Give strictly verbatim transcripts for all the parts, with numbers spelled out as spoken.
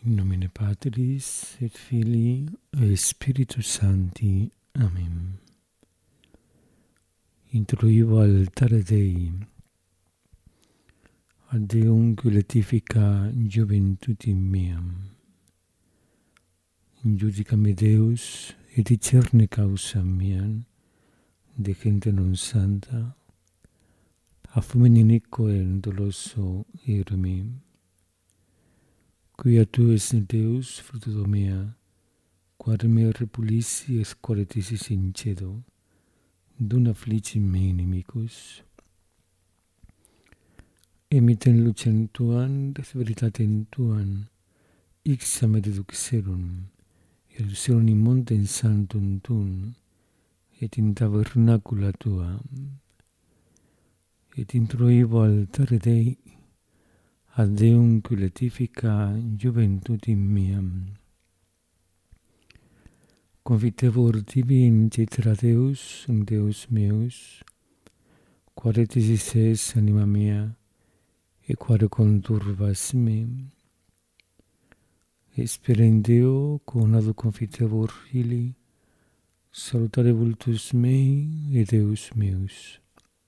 In nomine Patris et Filii et Spiritus Sancti. Amen. Introivo altare Dei, ad Deum glorifica juventutem meam. Injudicame Deus, et discerne causam meam, de gente non santa, affumem iniquo et doloso ire meum. Quia tu es Deus, fructus mea, quare me repulissi et quare tisis in cedo, dum affligim me inimicus. Emitem lucem tuam, et veritatem tuam, ixam reduxerum, et reduxerum in montem sanctum tuum, et in tabernacula tua, et introivo altare Dei, ad Deum glorifica juventutem meam. Confitevor tibi in cetera Deus, Deus meus, quare tisis es anima mea, et quare conturbas me. Spera in Deo, conado confitevor Filii, salutare vultus mei et Deus meus.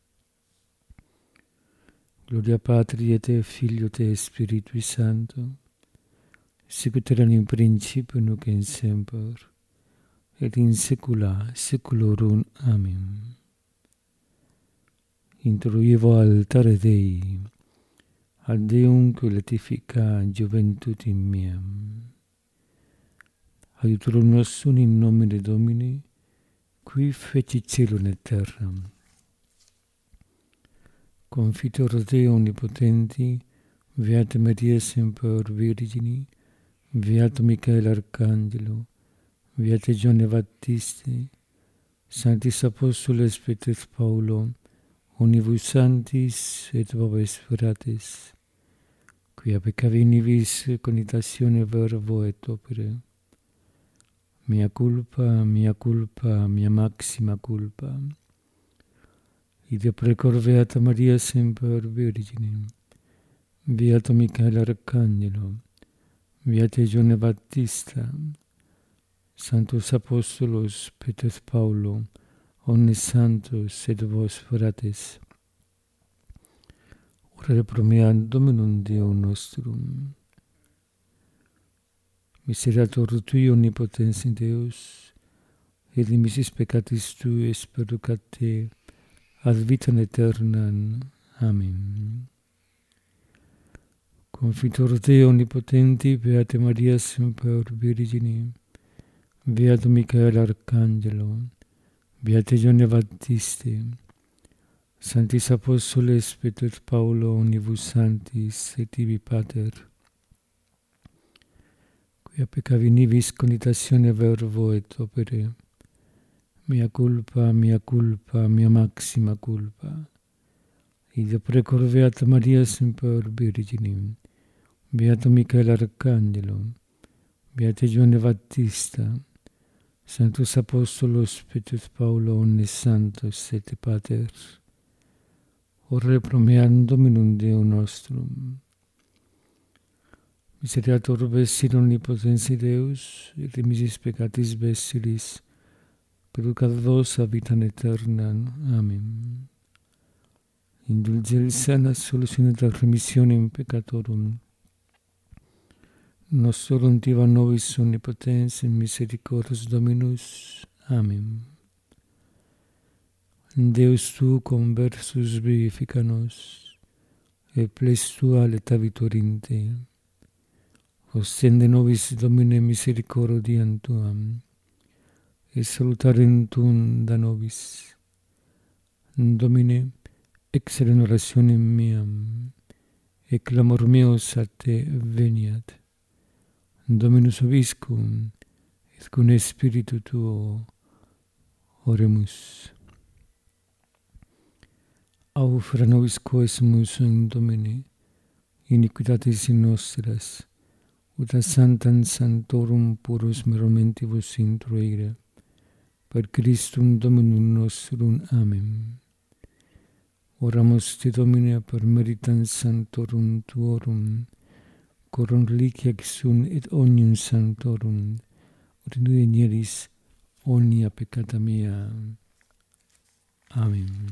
Gloria Patri et Filio et Spiritui Sancto, sicut erat in principio nunc et semper, et in saecula saeculorum. Amen. Introivo altare Dei, ad Deum glorifica juventutem meam. Aiutorium nostrum in nomine Domini, qui fecit caelum et terram. Confitor Dei omnipotenti, Beata Maria semper Virgini, Beato Michael Arcangelo, Beate Giovanni Baptiste, Sanctis Apostoles Petrus Paulo, Omnibus Sanctis et Vobis Fratres, quia peccavi nibis conitatione verbo et opere. Mea culpa, mea culpa, mea maxima culpa. Ide precor Beata Maria semper Virgine, Beato Michael Arcangelo, Beate Giovanni Battista, Sanctus Apostolos Petrus Paulo, omnes santos et vos fratres. Orare pro mea Dominum Deum nostrum. Misericordiae Tui omnipotens Deus, et dimissis peccatis Tuis perducat te, ad vitam aeternam. Amen. Confitor Dei omnipotenti, Beate Maria semper Virgine, Beato Michael Arcangelo, Beate Giovanni Battiste, Sanctis Apostoles Petrus Paulo, Omnibus Sanctis et tibi Pater, quia peccavi nibis conitatione verbo et opere. Mea culpa, mea culpa, mea maxima culpa. Ide precor Beata Maria semper Virgine, Beato Michael Arcangelo, Beate Giovanni Battista, Sanctus Apostolos Petrus Paulo, omnes santos et Pater. Orare pro meam Dominum Deum nostrum. Misericordiae vestrit omnipotens Deus, et dimissis peccatis vestiris, perducat vos ad vitam aeternam. Amen. Indulge sana solutione et remissionem peccatorum. Nostrorum tiva nobis omnipotens in misericordias Dominus. Amen. Deus tu conversus vivifica nos, et ples tua letavitur in te. Ostende nobis Domine misericordiam tuam, et salutarem tuum da nobis. Domine, excellent orationem meam, et clamor meus a te veniat. Dominus vobiscum, et cum Spiritu tuo, oremus. Au fra nobis quaesimus in Domine, iniquitatis nostras, ut a santam sanctorum purus meromentibus introire, per Christum Dominum nostrum. Amen. Oramus te Domine per meritam sanctorum tuorum, coram reliquia sunt et omnium sanctorum, ut renieris omnia peccata mea. Amen.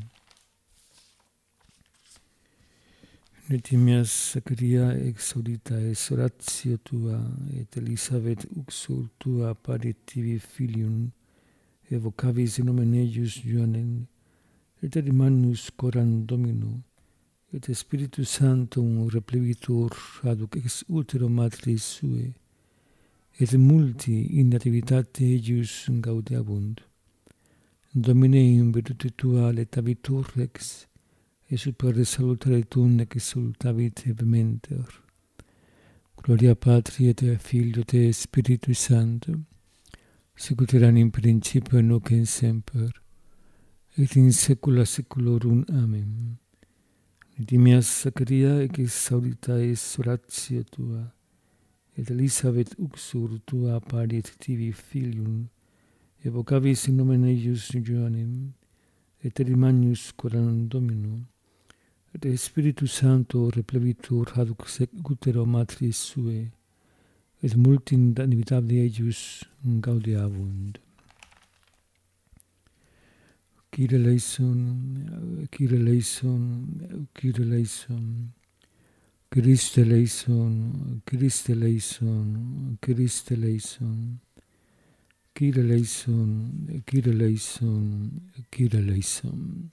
Notimias Zacharia exaudita es oratio tua, et Elisabeth uxor tua parit tibi filium, evocavis in nomen eius Ioannem, et animanus coram Domino, et Spiritus Sanctum replevitur aduc ex utero matris sue, et multi in nativitate eius gaudeabunt. Domine in virtute tua letavitur rex, et super salutare tuum exultavit vehementer. Gloria Patri et Filio et Spiritus Sancto, sicut erat in principio et nunc et semper, et in saecula saeculorum. Amen. Notimias Zacharia exaudita es oratio tua, et Elisabeth uxor tua parit tibi filium, evocavis in nomen eius Ioannem, et animanus coram Domino, et Spiritus Sancto replevitur aduc utero matris sue, et multi in nativitate eius gaudeabunt. Kyrie eleison, Kyrie eleison, Kyrie eleison, Christe eleison, Christe eleison, Christe eleison, Kyrie eleison, Kyrie eleison, Kyrie eleison.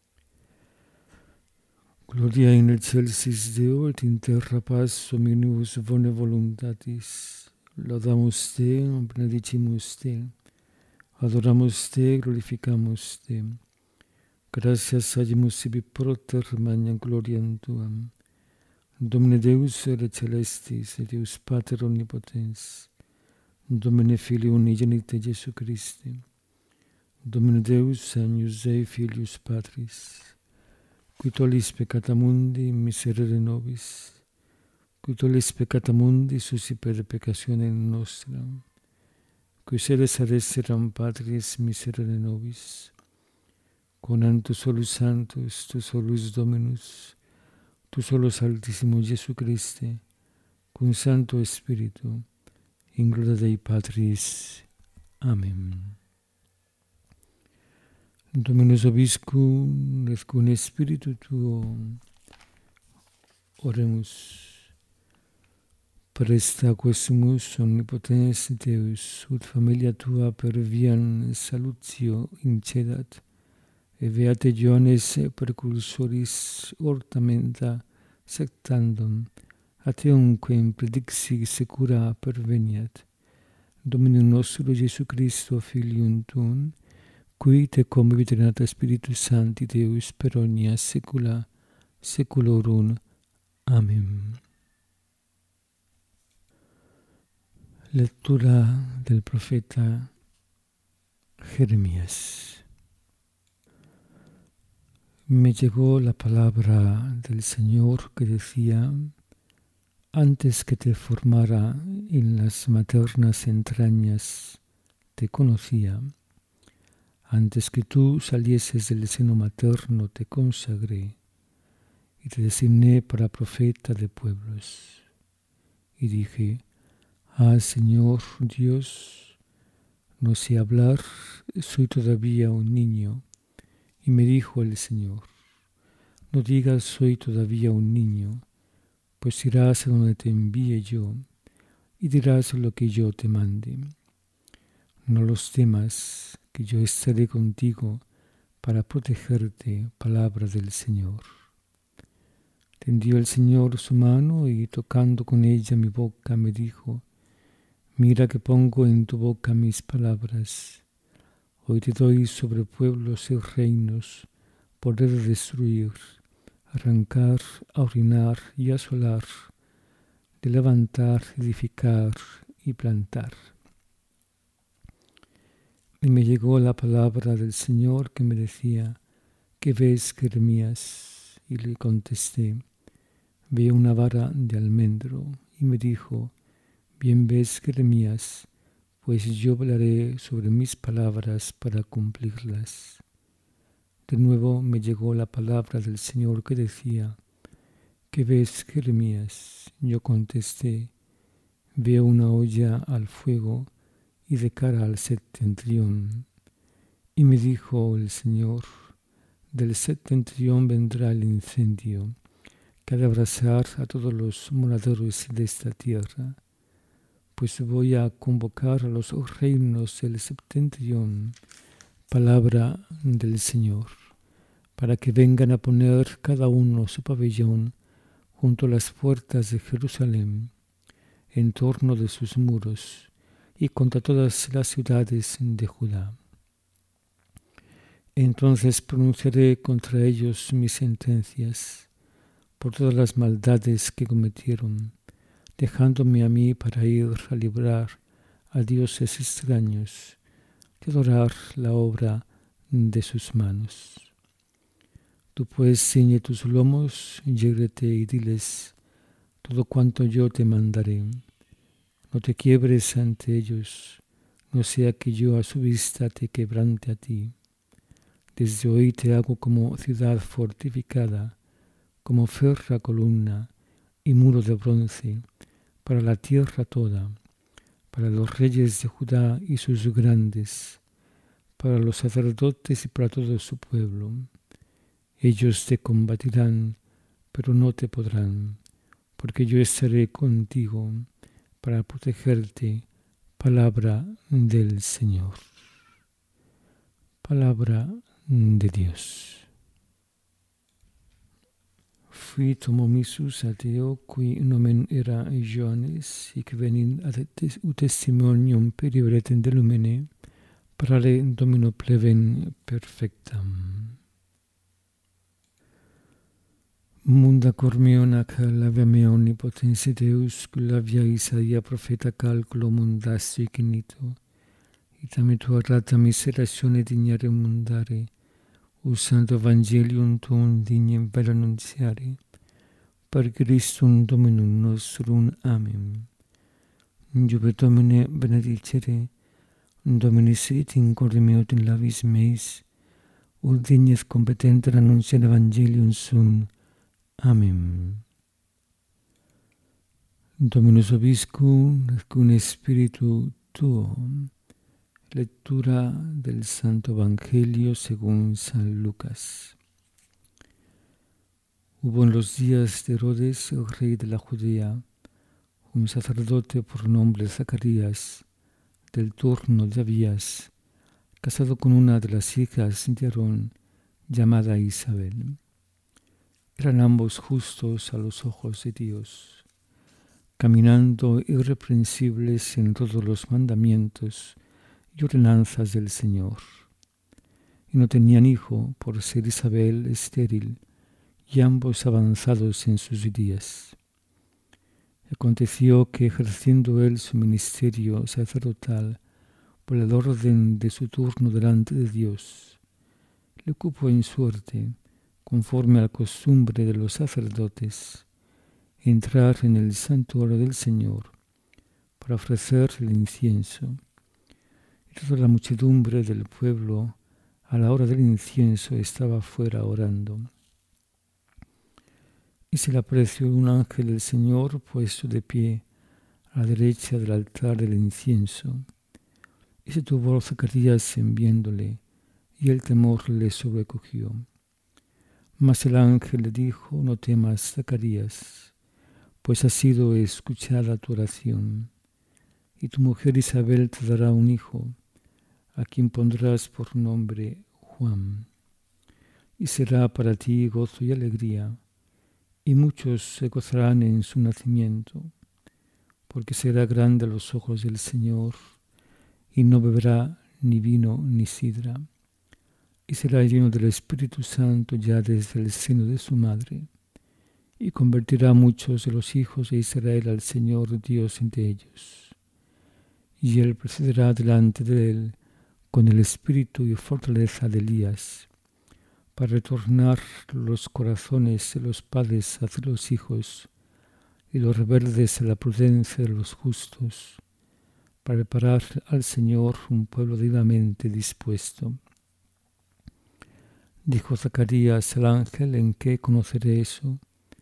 Gloria in excelsis Deo et in terra paz omnibus bone voluntatis. Laudamus te, benedicimus te, adoramus te, glorificamus te. Gratias agimus sibi proter magnam gloriam tuam. Domine Deus ere celestis, et Deus Pater omnipotens, Domine Filio unigenite Jesu Christi, Domine Deus agnus Dei Filius Patris, qui tollis peccata mundi, miserere nobis, qui tollis peccata mundi, susciper peccationem nostram, qui sedes ad esseram Patris, miserere nobis, conam tu solus Sanctus, tu solus Dominus, tu solus Altissimus Jesu Christe, cum Sancto Spiritu, in gloria Dei Patris. Amen. Dominus obiscum, et cum Spiritu tuo, oremus. Presta quesumus omnipotens Deus, ut familia tua per viam salutio incedat, et beate Ioannes precursoris ornamenta sectandum, a teumquem predixi secura perveniat. Dominum nostrum Jesu Christo, Filium tuum, qui te convivit renata Spiritus Sancti Deus per omnia saecula saeculorum. Amen. Lectura del profeta Jeremías. Me llegó la palabra del Señor que decía: antes que te formara en las maternas entrañas, te conocía. Antes que tú salieses del seno materno, te consagré y te designé para profeta de pueblos. Y dije: ah, Señor Dios, no sé hablar, soy todavía un niño. Y me dijo el Señor: no digas soy todavía un niño, pues irás a donde te envíe yo y dirás lo que yo te mande. No los temas, que yo estaré contigo para protegerte. Palabra del Señor. Tendió el Señor su mano y tocando con ella mi boca me dijo: mira que pongo en tu boca mis palabras. Hoy te doy sobre pueblos y reinos poder de destruir, arrancar, orinar y asolar, de levantar, edificar y plantar. Y me llegó la palabra del Señor que me decía: ¿qué ves, Jeremías? Y le contesté: veo una vara de almendro. Y me dijo: bien ves, Jeremías, pues yo velaré sobre mis palabras para cumplirlas. De nuevo me llegó la palabra del Señor que decía: ¿qué ves, Jeremías? Yo contesté, veo una olla al fuego y de cara al septentrión. Y me dijo el Señor, del septentrión vendrá el incendio, que ha de abrasar a todos los moradores de esta tierra, pues voy a convocar a los reinos del septentrión, palabra del Señor, para que vengan a poner cada uno su pabellón junto a las puertas de Jerusalén, en torno de sus muros, y contra todas las ciudades de Judá. Entonces pronunciaré contra ellos mis sentencias, por todas las maldades que cometieron, dejándome a mí para ir a librar a dioses extraños, de adorar la obra de sus manos. Tú pues ciñe tus lomos, llégate y diles todo cuanto yo te mandaré. No te quiebres ante ellos, no sea que yo a su vista te quebrante a ti. Desde hoy te hago como ciudad fortificada, como férrea columna y muro de bronce, para la tierra toda, para los reyes de Judá y sus grandes, para los sacerdotes y para todo su pueblo. Ellos te combatirán, pero no te podrán, porque yo estaré contigo para protegerte. Palabra del Señor. Palabra de Dios. Fui tomomisus ateo qui nomen era Ioannis, hic venin ad testimonium perioretem de lumine, parare Domino pleven perfectam. Munda cor meo nac lavia mea omnipotensi Deus, lavia Isaia profeta calculo mundasti ignito, itame tua rata miseratione dignare mundare, usando Evangelium tuum dignem vel annunziare, per Christum Dominum nostrum. Amen. Iube Domine benedicere, Domini sit in corde meo in labis meis, ut dignes competenter annunciare Evangelium sum. Amen. Dominus vobiscum, et cum spiritu tuo. Lectura del Santo Evangelio según San Lucas. Hubo en los días de Herodes, el rey de la Judea, un sacerdote por nombre Zacarías, del turno de Abías, casado con una de las hijas de Aarón, llamada Isabel. Eran ambos justos a los ojos de Dios, caminando irreprensibles en todos los mandamientos y ordenanzas del Señor. Y no tenían hijo por ser Isabel estéril, y ambos avanzados en sus días. Aconteció que ejerciendo él su ministerio sacerdotal por el orden de su turno delante de Dios, le cupo en suerte, conforme a la costumbre de los sacerdotes, entrar en el santuario del Señor para ofrecer el incienso. Y toda la muchedumbre del pueblo a la hora del incienso estaba fuera orando. Y se le apareció un ángel del Señor puesto de pie a la derecha del altar del incienso. Y se turbó Zacarías en viéndole, y el temor le sobrecogió. Mas el ángel le dijo: no temas, Zacarías, pues ha sido escuchada tu oración, y tu mujer Isabel te dará un hijo, a quien pondrás por nombre Juan. Y será para ti gozo y alegría, y muchos se gozarán en su nacimiento, porque será grande a los ojos del Señor, y no beberá ni vino ni sidra, y será lleno del Espíritu Santo ya desde el seno de su madre, y convertirá a muchos de los hijos de Israel al Señor Dios de ellos. Y él procederá delante de él con el espíritu y fortaleza de Elías, para retornar los corazones de los padres hacia los hijos, y los rebeldes a la prudencia de los justos, para preparar al Señor un pueblo debidamente dispuesto. Dijo Zacarías al ángel: ¿en qué conoceré eso?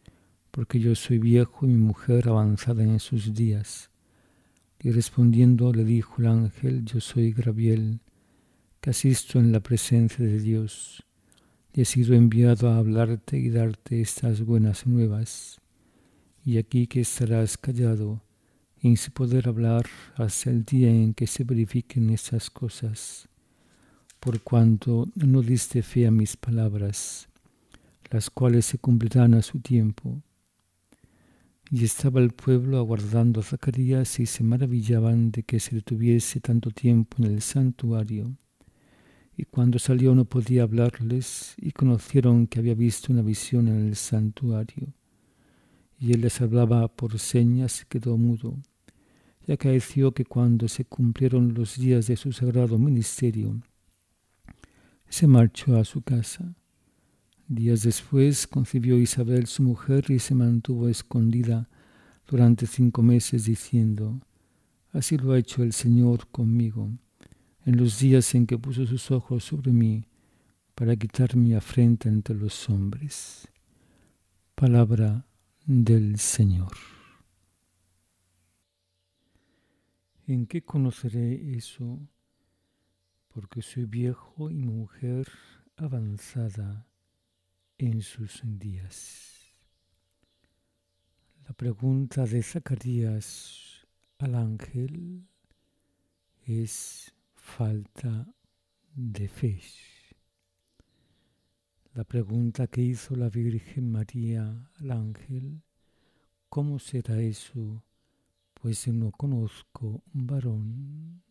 porque yo soy viejo y mi mujer avanzada en sus días. Y respondiendo le dijo el ángel, yo soy Gabriel, que asisto en la presencia de Dios, y he sido enviado a hablarte y darte estas buenas nuevas. Y aquí que estarás callado, y sin poder hablar hasta el día en que se verifiquen estas cosas, por cuanto no diste fe a mis palabras, las cuales se cumplirán a su tiempo. Y estaba el pueblo aguardando a Zacarías y se maravillaban de que se detuviese tanto tiempo en el santuario. Y cuando salió no podía hablarles, y conocieron que había visto una visión en el santuario. Y él les hablaba por señas y quedó mudo. Y acaeció que cuando se cumplieron los días de su sagrado ministerio, se marchó a su casa. Días después concibió Isabel su mujer y se mantuvo escondida durante cinco meses diciendo, así lo ha hecho el Señor conmigo, en los días en que puso sus ojos sobre mí para quitar mi afrenta entre los hombres. Palabra del Señor. ¿En qué conoceré eso? Porque soy viejo y mujer avanzada en sus días. La pregunta de Zacarías al ángel es falta de fe. La pregunta que hizo la Virgen María al ángel, ¿cómo será eso? Pues no conozco un varón.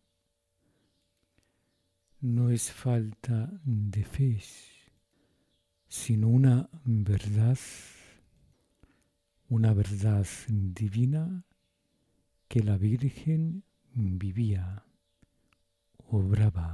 No es falta de fe, sino una verdad, una verdad divina que la Virgen vivía, obraba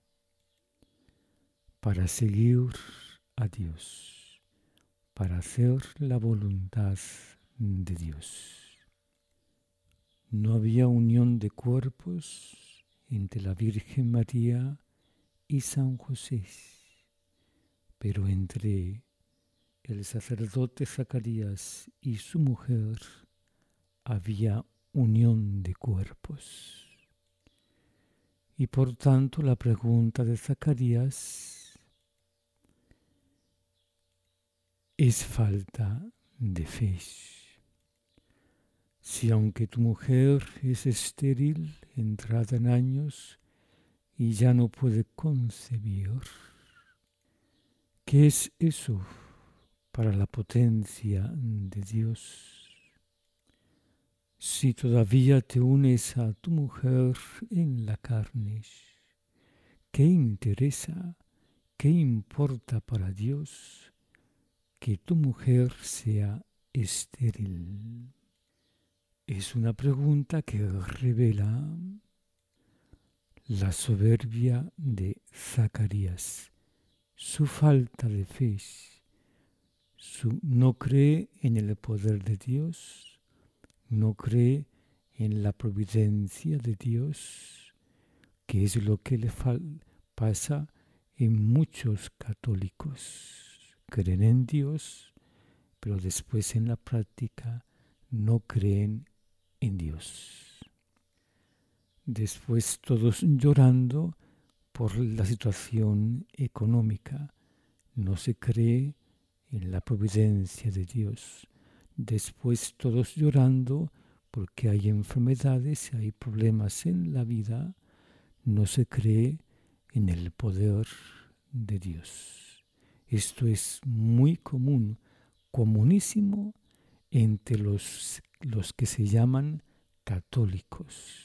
para seguir a Dios, para hacer la voluntad de Dios. No había unión de cuerpos entre la Virgen María y San José, pero entre el sacerdote Zacarías y su mujer había unión de cuerpos. Y por tanto la pregunta de Zacarías es falta de fe. Si aunque tu mujer es estéril, entrada en años, y ya no puede concebir, ¿qué es eso para la potencia de Dios? Si todavía te unes a tu mujer en la carne, ¿qué interesa, qué importa para Dios que tu mujer sea estéril? Es una pregunta que revela la soberbia de Zacarías, su falta de fe, su no cree en el poder de Dios, no cree en la providencia de Dios, que es lo que le fal- pasa en muchos católicos. Creen en Dios, pero después en la práctica no creen en Dios. Después todos llorando por la situación económica. No se cree en la providencia de Dios. Después todos llorando porque hay enfermedades, hay problemas en la vida. No se cree en el poder de Dios. Esto es muy común, comunísimo entre los, los que se llaman católicos.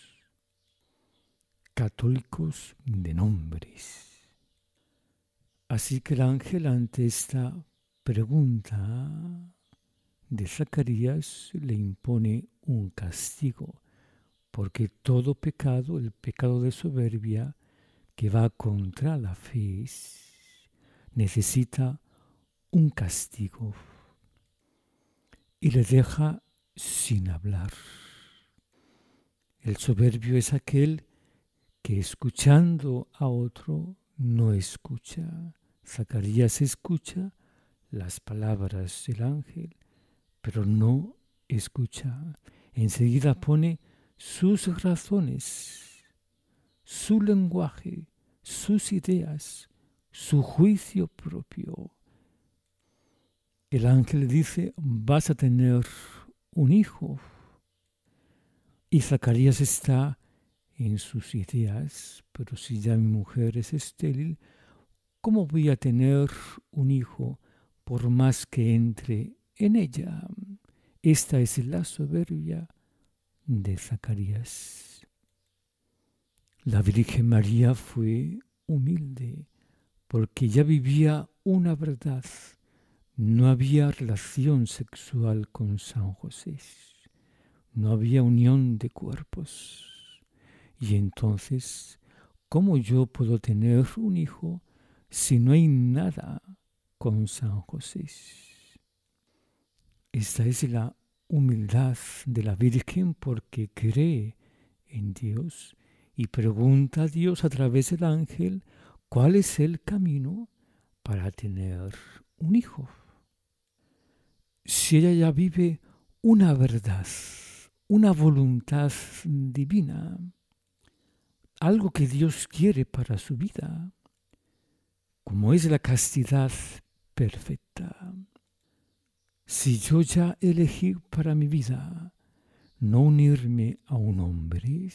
Católicos de nombres. Así que el ángel ante esta pregunta de Zacarías le impone un castigo, porque todo pecado, el pecado de soberbia que va contra la fe, necesita un castigo y le deja sin hablar. El soberbio es aquel que escuchando a otro no escucha. Zacarías escucha las palabras del ángel, pero no escucha. Enseguida pone sus razones, su lenguaje, sus ideas, su juicio propio. El ángel dice, vas a tener un hijo. Y Zacarías está en sus ideas, pero si ya mi mujer es estéril, ¿cómo voy a tener un hijo por más que entre en ella? Esta es la soberbia de Zacarías. La Virgen María fue humilde porque ya vivía una verdad. No había relación sexual con San José. No había unión de cuerpos. Y entonces, ¿cómo yo puedo tener un hijo si no hay nada con San José? Esta es la humildad de la Virgen porque cree en Dios y pregunta a Dios a través del ángel cuál es el camino para tener un hijo. Si ella ya vive una verdad, una voluntad divina, algo que Dios quiere para su vida, como es la castidad perfecta. Si yo ya elegí para mi vida no unirme a un hombre,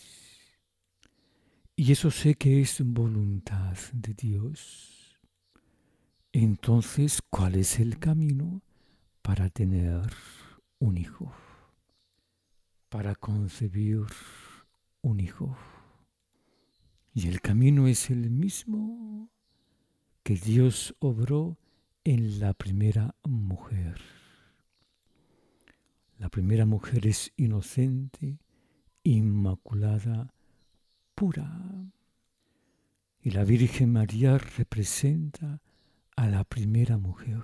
y eso sé que es voluntad de Dios, entonces, ¿cuál es el camino para tener un hijo? Para concebir un hijo. Y el camino es el mismo que Dios obró en la primera mujer. La primera mujer es inocente, inmaculada, pura. Y la Virgen María representa a la primera mujer.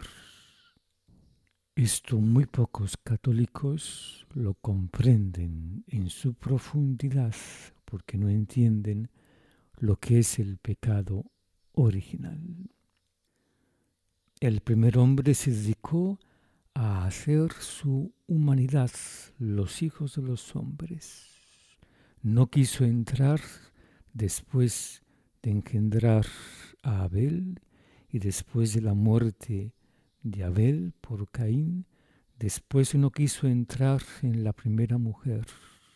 Esto muy pocos católicos lo comprenden en su profundidad porque no entienden lo que es el pecado original. El primer hombre se dedicó a hacer su humanidad, los hijos de los hombres. No quiso entrar después de engendrar a Abel y después de la muerte de Abel por Caín, después no quiso entrar en la primera mujer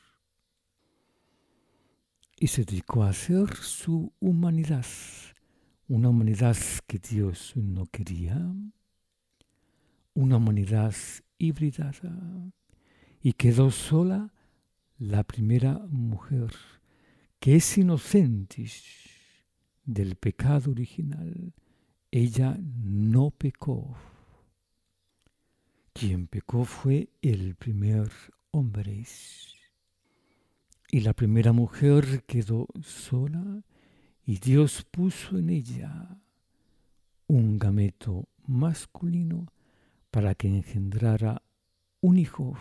y se dedicó a hacer su humanidad, una humanidad que Dios no quería, una humanidad hibridada, y quedó sola la primera mujer, que es inocente del pecado original. Ella no pecó. Quien pecó fue el primer hombre. Y la primera mujer quedó sola y Dios puso en ella un gameto masculino para que engendrara un hijo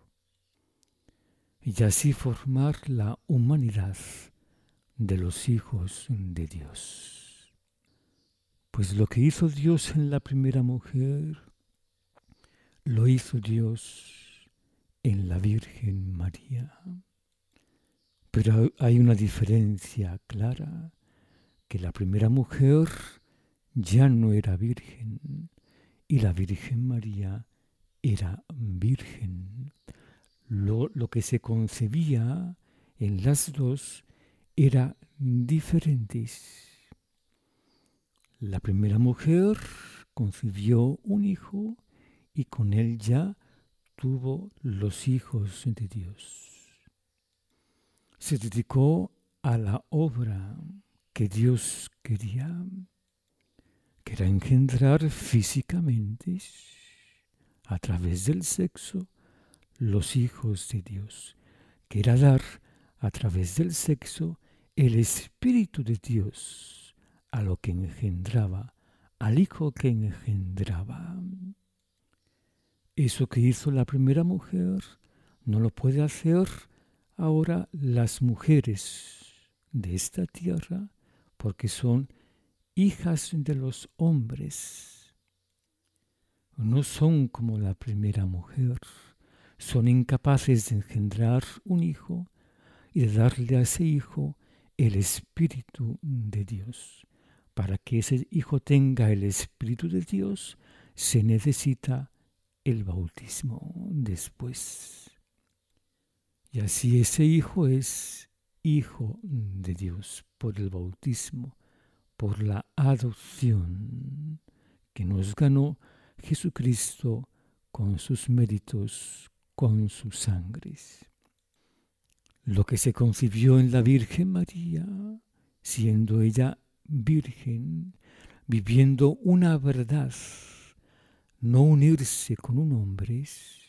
y así formar la humanidad de los hijos de Dios. Pues lo que hizo Dios en la primera mujer, lo hizo Dios en la Virgen María. Pero hay una diferencia clara, que la primera mujer ya no era virgen y la Virgen María era virgen. Lo, lo que se concebía en las dos era diferente. La primera mujer concibió un hijo y con él ya tuvo los hijos de Dios. Se dedicó a la obra que Dios quería, que era engendrar físicamente, a través del sexo, los hijos de Dios, que era dar a través del sexo el Espíritu de Dios a lo que engendraba, al hijo que engendraba. Eso que hizo la primera mujer no lo puede hacer ahora las mujeres de esta tierra, porque son hijas de los hombres. no son como la primera mujer, son incapaces de engendrar un hijo y de darle a ese hijo el Espíritu de Dios. Para que ese hijo tenga el Espíritu de Dios, se necesita el bautismo después. Y así ese hijo es hijo de Dios por el bautismo, por la adopción que nos ganó Jesucristo con sus méritos, con sus sangres. Lo que se concibió en la Virgen María, siendo ella virgen, viviendo una verdad, no unirse con un hombre,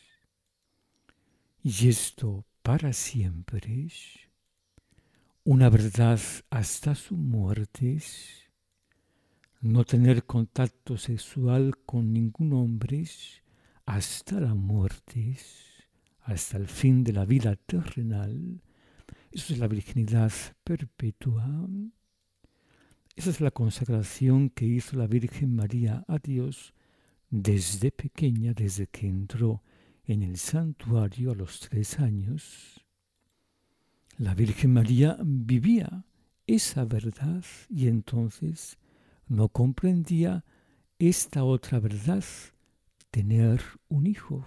y esto para siempre, una verdad hasta su muerte, no tener contacto sexual con ningún hombre hasta la muerte, hasta el fin de la vida terrenal. Eso es la virginidad perpetua. Esa es la consagración que hizo la Virgen María a Dios desde pequeña, desde que entró en el santuario a los tres años. La Virgen María vivía esa verdad y entonces no comprendía esta otra verdad, tener un hijo.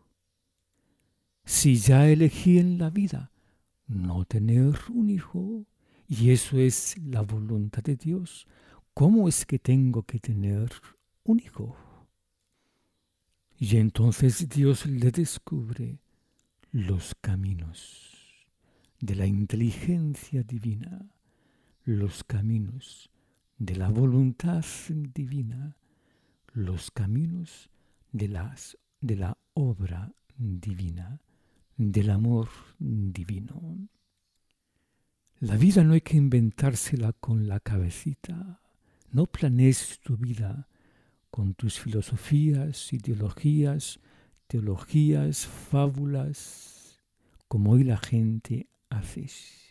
Si ya elegí en la vida no tener un hijo, y eso es la voluntad de Dios, ¿cómo es que tengo que tener un hijo? Y entonces Dios le descubre los caminos de la inteligencia divina, los caminos de la voluntad divina, los caminos de, las, de la obra divina, del amor divino. La vida no hay que inventársela con la cabecita. No planees tu vida con tus filosofías, ideologías, teologías, fábulas, como hoy la gente hace.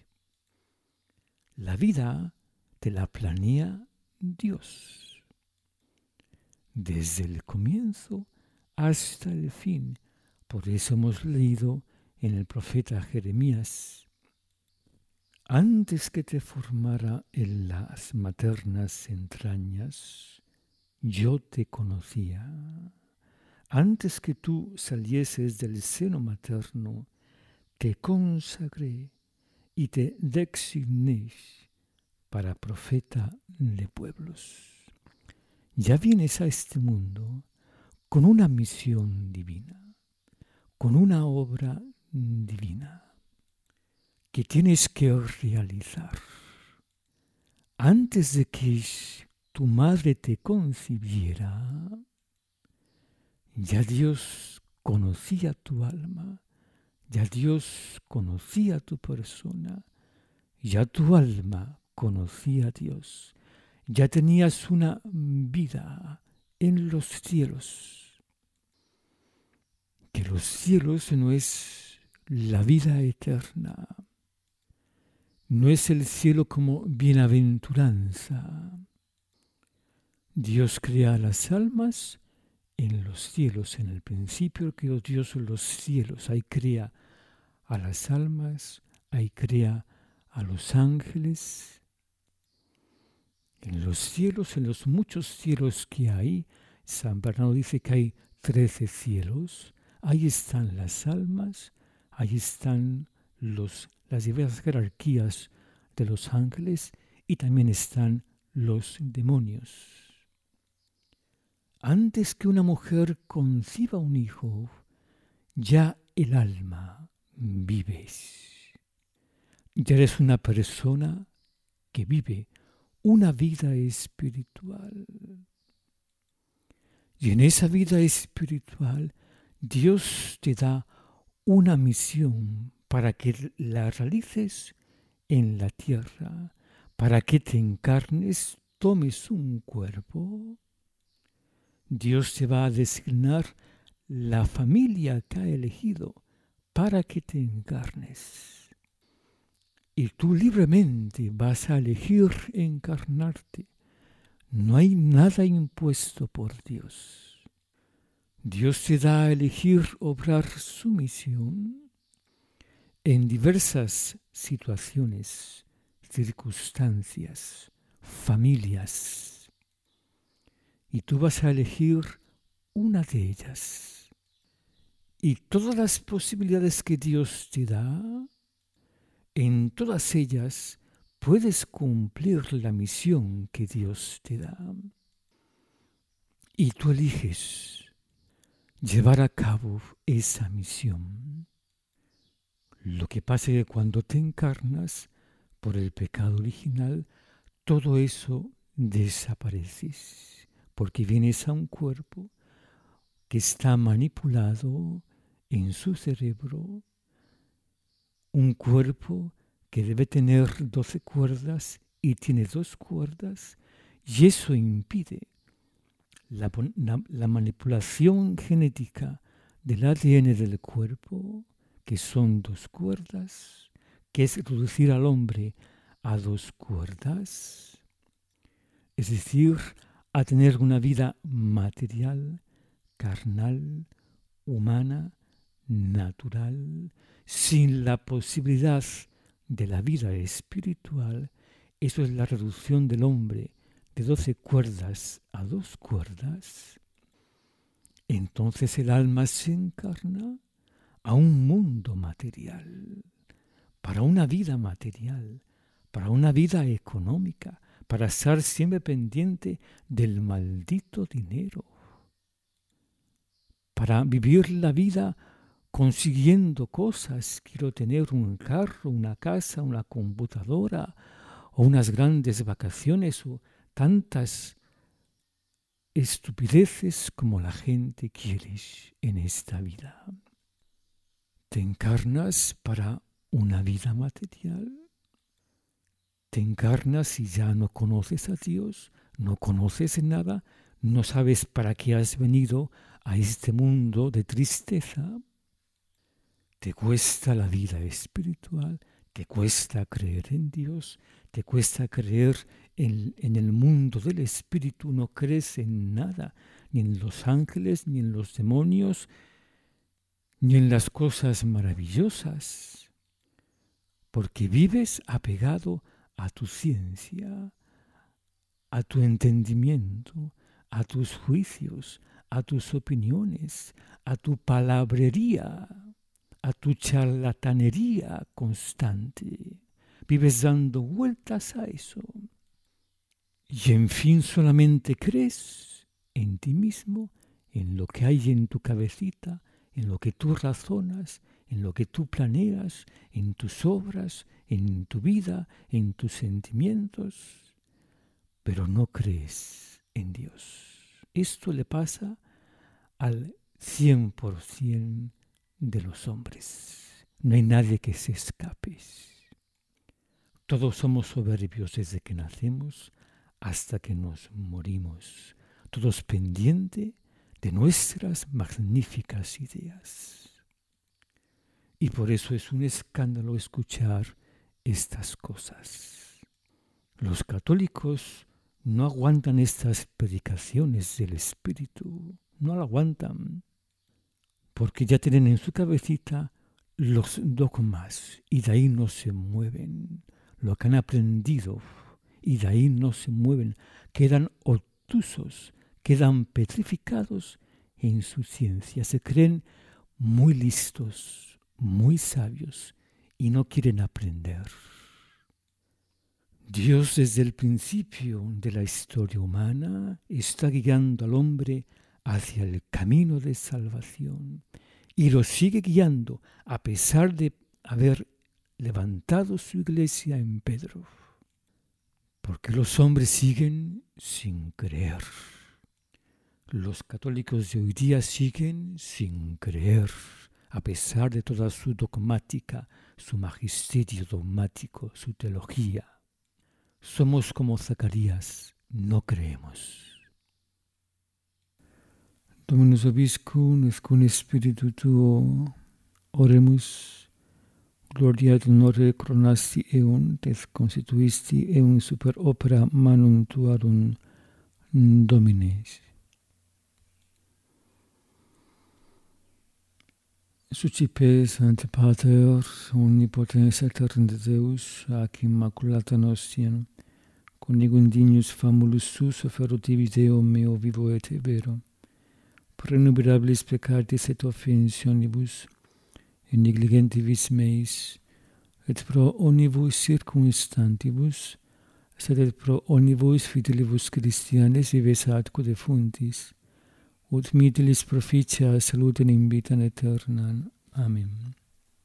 La vida te la planea Dios. Desde el comienzo hasta el fin. Por eso hemos leído en el profeta Jeremías: antes que te formara en las maternas entrañas, yo te conocía. Antes que tú salieses del seno materno, te consagré y te designé para profeta de pueblos. Ya vienes a este mundo con una misión divina, con una obra divina que tienes que realizar. Antes de que tu madre te concibiera, ya Dios conocía tu alma, ya Dios conocía tu persona, ya tu alma conocía a Dios, ya tenías una vida en los cielos. Que los cielos no es la vida eterna, no es el cielo como bienaventuranza. Dios crea las almas en los cielos. En el principio creó Dios los cielos. Ahí crea a las almas, ahí crea a los ángeles. En los cielos, en los muchos cielos que hay, San Bernardo dice que hay trece cielos. Ahí están las almas, ahí están los, las diversas jerarquías de los ángeles y también están los demonios. Antes que una mujer conciba un hijo, ya el alma vives. Ya eres una persona que vive una vida espiritual. Y en esa vida espiritual, Dios te da una misión para que la realices en la tierra, para que te encarnes, tomes un cuerpo. Dios te va a designar la familia que ha elegido para que te encarnes. Y tú libremente vas a elegir encarnarte. No hay nada impuesto por Dios. Dios te da a elegir obrar su misión en diversas situaciones, circunstancias, familias. Y tú vas a elegir una de ellas. Y todas las posibilidades que Dios te da, en todas ellas puedes cumplir la misión que Dios te da. Y tú eliges llevar a cabo esa misión. Lo que pasa es que cuando te encarnas por el pecado original, todo eso desaparece, porque vienes a un cuerpo que está manipulado en su cerebro, un cuerpo que debe tener doce cuerdas y tiene dos cuerdas, y eso impide la, la, la manipulación genética del A D N del cuerpo, que son dos cuerdas, que es reducir al hombre a dos cuerdas, es decir, a tener una vida material, carnal, humana, natural, sin la posibilidad de la vida espiritual. Eso es la reducción del hombre de doce cuerdas a dos cuerdas. Entonces el alma se encarna a un mundo material, para una vida material, para una vida económica, para estar siempre pendiente del maldito dinero, para vivir la vida consiguiendo cosas. Quiero tener un carro, una casa, una computadora o unas grandes vacaciones o tantas estupideces como la gente quiere en esta vida. Te encarnas para una vida material. Te encarnas y ya no conoces a Dios, no conoces nada, no sabes para qué has venido a este mundo de tristeza. Te cuesta la vida espiritual, te cuesta creer en Dios, te cuesta creer en, en el mundo del espíritu, no crees en nada, ni en los ángeles, ni en los demonios, ni en las cosas maravillosas, porque vives apegado a tu ciencia, a tu entendimiento, a tus juicios, a tus opiniones, a tu palabrería, a tu charlatanería constante. Vives dando vueltas a eso. Y en fin solamente crees en ti mismo, en lo que hay en tu cabecita, en lo que tú razonas, en lo que tú planeas, en tus obras, en tu vida, en tus sentimientos, pero no crees en Dios. Esto le pasa al cien por ciento de los hombres. No hay nadie que se escape. Todos somos soberbios desde que nacemos hasta que nos morimos, todos pendientes de nuestras magníficas ideas. Y por eso es un escándalo escuchar estas cosas. Los católicos no aguantan estas predicaciones del Espíritu, no lo aguantan, porque ya tienen en su cabecita los dogmas y de ahí no se mueven, lo que han aprendido y de ahí no se mueven, quedan obtusos, quedan petrificados en su ciencia, se creen muy listos, muy sabios y no quieren aprender. Dios desde el principio de la historia humana está guiando al hombre hacia el camino de salvación y lo sigue guiando a pesar de haber levantado su iglesia en Pedro, porque los hombres siguen sin creer. Los católicos de hoy día siguen sin creer, a pesar de toda su dogmática, su magisterio dogmático, su teología. Somos como Zacarías, no creemos. Dominus Vobiscum, et cum spiritu tuo, oremus, gloria et honore coronasti eum, et constituisti eum super opera manum tuarum, Domine. Sucipes ante Pater, omnipotens aeterne Deus, ac immaculata nostiam, conigum dignus famulus sus offerutivi Deo meo vivo et vero, prenumerabilis peccatis et offensionibus, et negligentibus meis, et pro omnibus circumstantibus, sed et pro omnibus fidelibus Christianes vives atque defuntis, ut mitilis proficia salutem in vitam aeternam. Amen.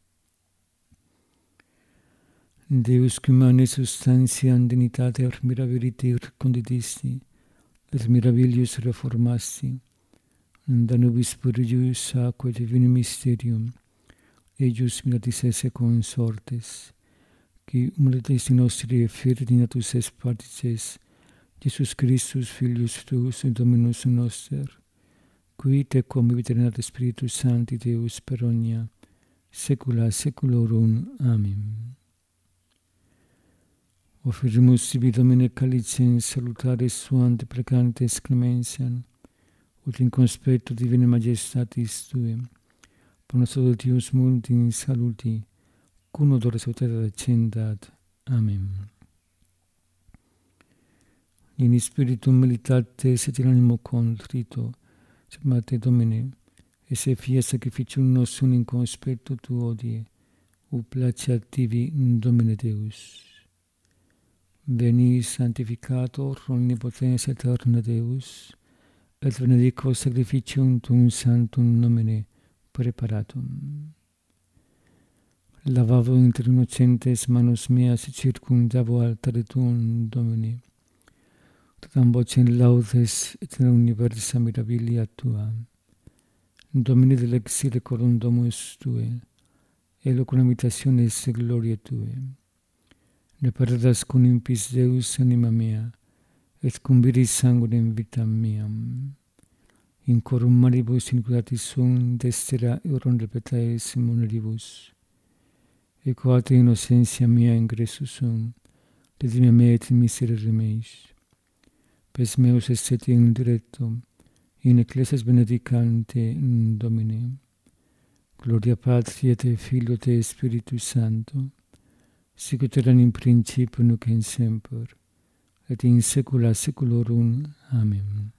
Deus humane substantiam dignitatem mirabiliter condidisti, et mirabilius reformasti, da nobis purgius aquae divinum mysterium, eius miratis esse consortes, qui humilitis nostri et fieri natus es partices, Jesus Christus filius tuus et Dominus noster, qui te convivit Spiritus Sancti Deus per omnia saecula saeculorum. Amen. Offerimus sibi Domine calicem salutaris suam deprecantes clemensiam, ut in conspectu divinae majestatis Tuae, pro nos adultius mundi in saluti, cum odore sautata accendat. Amen. In spiritu militates et in animo contrito, Submate Domine, esse fia sacrificium nostrum in conspectu tu odie, ut placeat tibi Domine Deus. Veni sanctificator omnipotens aeterna Deus, et benedico sacrificium tuum sanctum nomine preparatum. Lavavo inter innocentes manus meas circumdavo altare tuum, Domine, Tam vocem laudes et in universa mirabilia Tua. Domine delexire corum domus Tuae, eloquam imitationes gloria Tuae. Ne perdas cum impis Deus anima mea, et cum viris sanguinem vitam meam. In corum maribus iniquitatis sum destera euron repetaes moneribus. Equate innocentia mea ingressus sum, redimia mea et in miserere meis. Pes meus esset in directum, in ecclesias benedicante Domine. Gloria Patri et Filio et Spiritus Sancto, sic ut erat in principio nunc et semper, et in saecula saeculorum. Amen.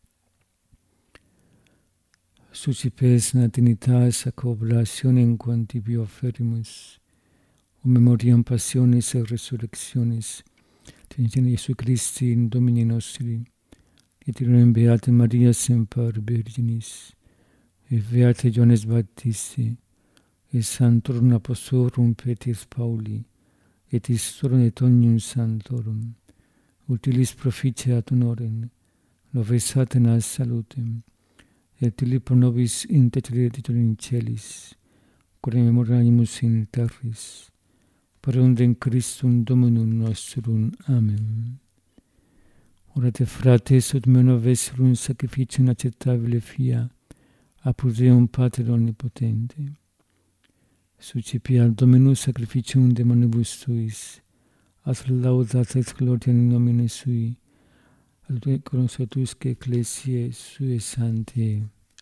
Sucipes natinitas ac oblationem quam tibi offerimus, o memoriam passionis et resurrectionis, Tenitem Iesu Christi in Domini nostri, et in Beate Maria semper Virginis, et Beate Ioannes Baptisti, et Sanctorum Apostolorum Petris Pauli, et Istorum et omnium Sanctorum, utilis proficiat honorem, nobis Atenas salutem, et illi pro nobis interceditur in celis, quod memoriamus in terris, per ondem Christum Dominum nostrum. Amen. Orate frates, ut meno vesserum sacrificium acceptabile fia, apud Deum Pater omnipotente. Sucipia Dominus sacrificium de manibus tuis, at laudat et gloria in nomine sui, ad consuetusque ecclesiae sue sanctae.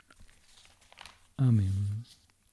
Amen.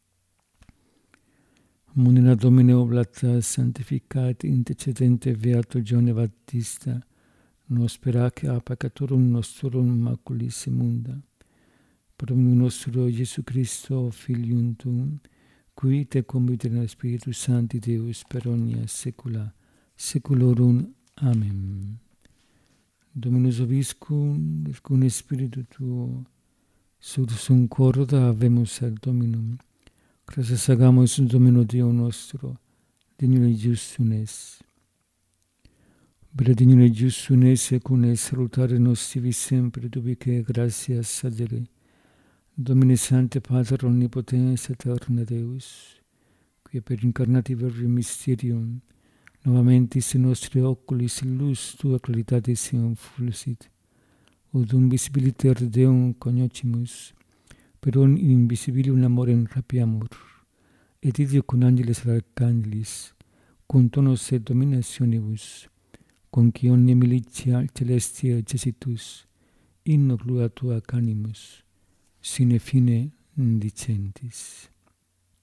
Munera Domine oblata sanctificat intercedente Beato Gione Battista, nos speraque a peccatorum nostrum maculis immunda, pro Dominum nostro Iesu Christo, Filium Tuum, qui te convivit in Spiritus Sancti Deus per omnia saecula saeculorum. Amen. Dominus vobiscum, et cum Spiritu Tuo, sursum corda habemus ad Dominum, gratias agamus Domino Deo nostro, dignum et justum es. Benedignum et justum es, et cum es salutare nostri sempre dubique gratias adere. Domine Sancte Pater omnipotens aeterna Deus, qui per incarnati verbi mysterium, novamentis in nostri oculis lux Tua claritatis influsit, ut invisibiliter Deum cognoscimus, per un invisibilium amorem rapiamur, et ideo cum angelis et archangelis, cum tonos et dominationibus, conci omnia militia celestia exercitus, in gloria Tua canimus, sine fine dicentis.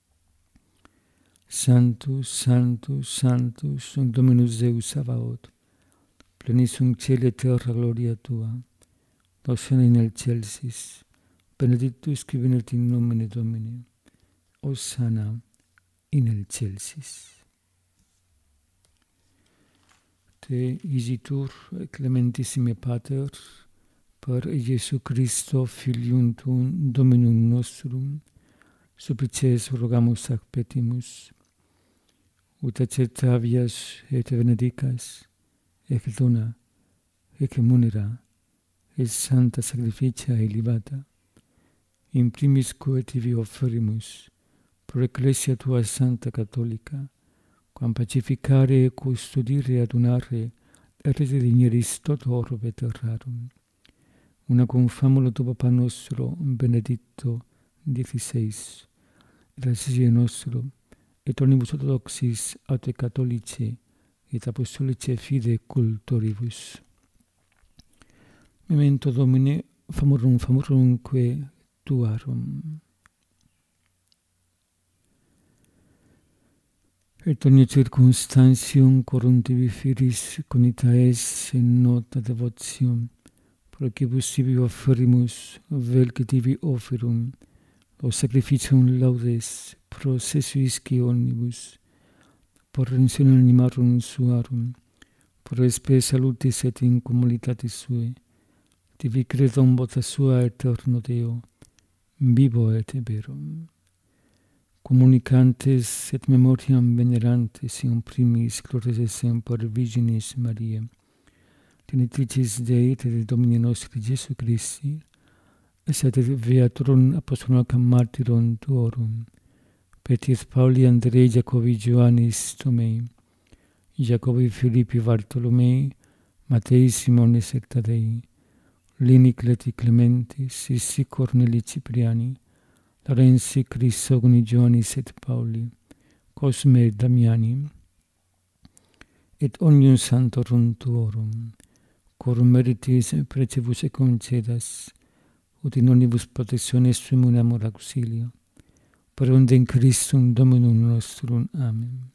Sanctus, Sanctus, Sanctus, sunt Dominus Deus Sabaoth, plenis sunt caeli et terra gloria tua, Hosanna in excelsis, benedictus qui venit in nomine Domini, Hosanna in excelsis. Te isitur clementissime Pater, per Iesu Christo Filium tuum Dominum nostrum, supplices rogamus ac petimus, ut acceptavias et benedicas, ec dona, ec munera, et santa sacrificia elevata, in primis quae tibi offerimus, pro ecclesia tua santa catholica, quam pacificare, custodire, adunare, et redimiris tot orbe terrarum. Una cum famula tu Papa nostro, benedicto dieciseis, et ecclesia nostro, et omnibus orthodoxis aute catholici, et apostolici fide cultoribus. Memento Domine, famorum famorumque tuarum. Et ogni circumstantium corum tibi firis conita es in nota devotium, procibus tibi offerimus, vel que tibi offerum, o sacrificium laudes, pro sesuisci omnibus, por rensione animarum suarum, pro spe salutis et in comunitatis sue, tibi credum vota sua eterno Deo, vivo et verum. Communicantes et memoriam venerantes in primis glorias semper Virginis Mariae, Genitricis Dei et Domini nostri Iesu Christi, et Beaturum apostolum martyrum tuorum, Petris Pauli, Andrei, Jacobi, Ioannis, Tomei, Jacobi, Filippi, Bartolomei, Matei, Simonis et Tadei, Lini, Cleti, Clementis, Sissi, Corneli, Cipriani, Larensi, Crisogni, Ioannis et Pauli, Cosme, Damiani, et omnium sanctorum tuorum, corum meritis precibus et concedas, ut in omnibus protectiones summum amor auxilio, per undem Christum Dominum nostrum. Amen.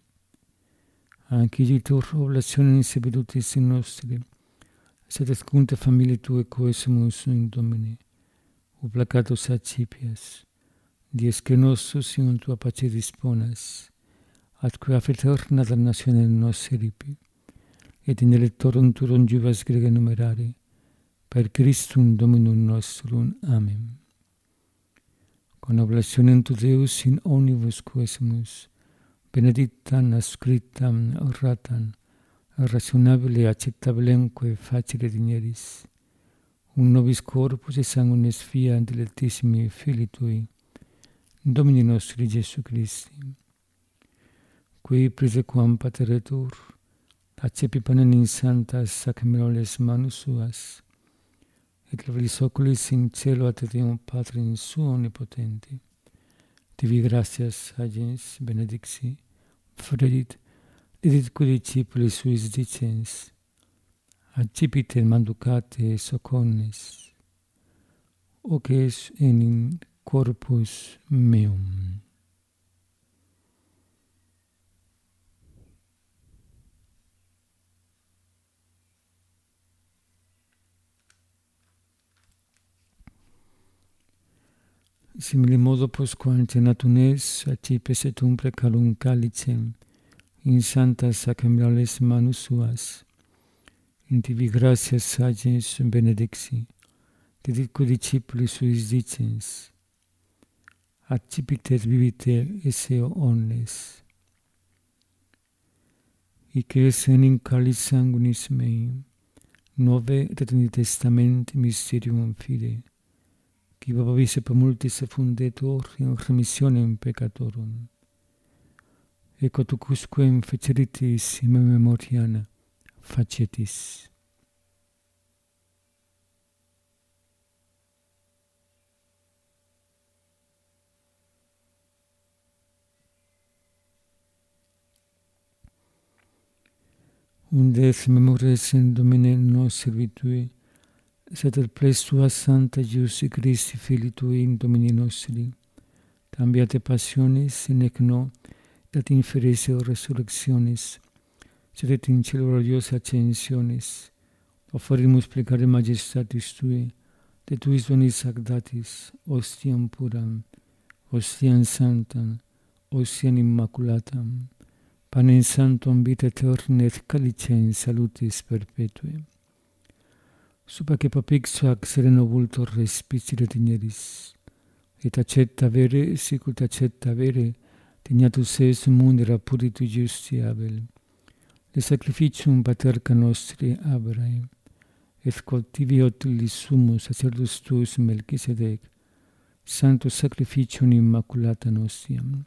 Anciditur oblationem servitutis in nostri, sed escunte familiae Tuae coesumus in Domine, uplacatus accipias, dies que nostus in Tua pace disponas, atque affeterna damnatione nos seripi, et in electorum turum juvas grege numerare, per Christum Dominum nostrum. Amen. Con oblationem tu Deus in omnibus quesumus, benedictam, ascriptam, oratam, rationabile acceptabilemque facile digneris, un nobis corpus et sanguinis fia dilectissimi Filii Tui, Domini nostri Iesu Christi, qui praesequam pateretur, accepi panem in sanctas sacramentoles manus suas, et levis oculis in cielo ad Deum Patrim suo omnipotenti, tibi gratias agens benedixi, fredit, diditque discipuli suis dicens, accipite manducate socornes, hoc es in corpus meum. Simile modo postquam cenatum es, accipes et umbra calum calicem, in sanctas sacramentales manus suas, in tibi gratias agens benedixi, diditque discipuli suis dicens, accipite et vivite esse omnes. Hic es in calice sanguinis mei, nove et in testament mysterium fide, qui babis per multis fundetur in remissionem peccatorum. Ecco tucusquem feceritis in me memoriam facetis. Undes memores in Domine nos servitui, sed et ples tua Santa Iesu Christi Filii Tui in Domini nostri, cambiate passiones in ec no, dat inferese resurrecciones, sedet in cielo gloriose ascensiones, offerimus plecare majestatis Tue, de Tuis donis agdatis, ostiam puram, ostiam santam, ostiam immaculatam, panem santum vita aeterna et calicem salutis perpetue. Supaque papixo ac sereno vultor respicere digneris, et accetta vere, sicut accetta vere, dignatus es mundera puritu justi Abel, le sacrificium paterca nostri Abraham, et cultiviot lis sumus sacerdus tuus Melchisedec, sanctus sacrificium immaculata nostiam.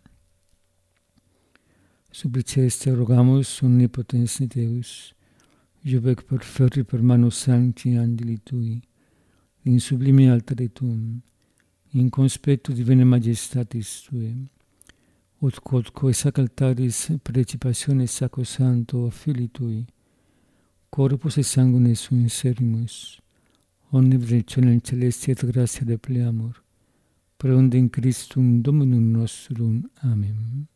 Suppliceste rogamus omnipotens Deus, Juvec per ferri per manus sancti angeli Tui, in sublime altare Tuum, in conspectu divine majestatis Tue, ut quod quae sac altaris precipatione sacro santo Filii Tui, corpus et sanguine sum serimus, omnibenedictionem celesti et gratia depleamur, per unde in Christum Dominum nostrum. Amen.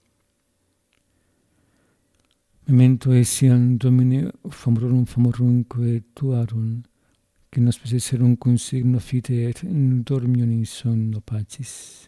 Memento essiam Domine famorum famorumque Tuarum, que nos possesserum consigno fide et in dormium in sonno pacis.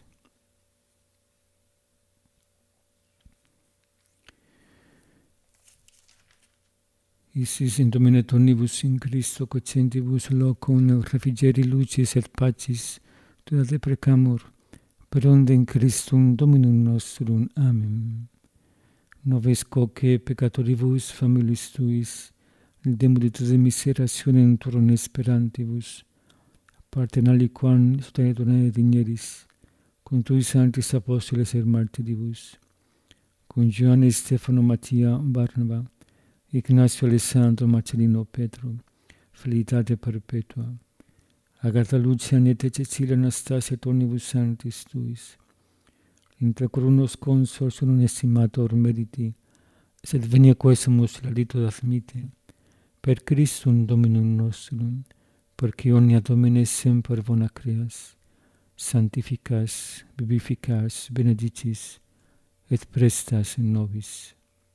Isis in Domine tonibus in Christo cocentibus locum refrigeri lucis et pacis tuda deprecamur, per onde in Christum Dominum nostrum. Amen. Noves coque peccatoribus familis Tuis, demuritus de miserationem turum esperantibus, partem aliquam sostenere digneris, cum Tui sanctis apostoles et martiribus, cum Ioanne Stefano Mattia Barnaba, Ignacio Alessandro Marcellino Petro, felicitate perpetua, Agatha Lucia Nete Cecilia Anastasia et omnibus sanctis Tuis, intra corunos consors non estimator meriti, sed venia quesumus lalito admite, per Christum Dominum nostrum, perque omnia Domine semper bona creas, sanctificas, vivificas, benedicis, et prestas in nobis.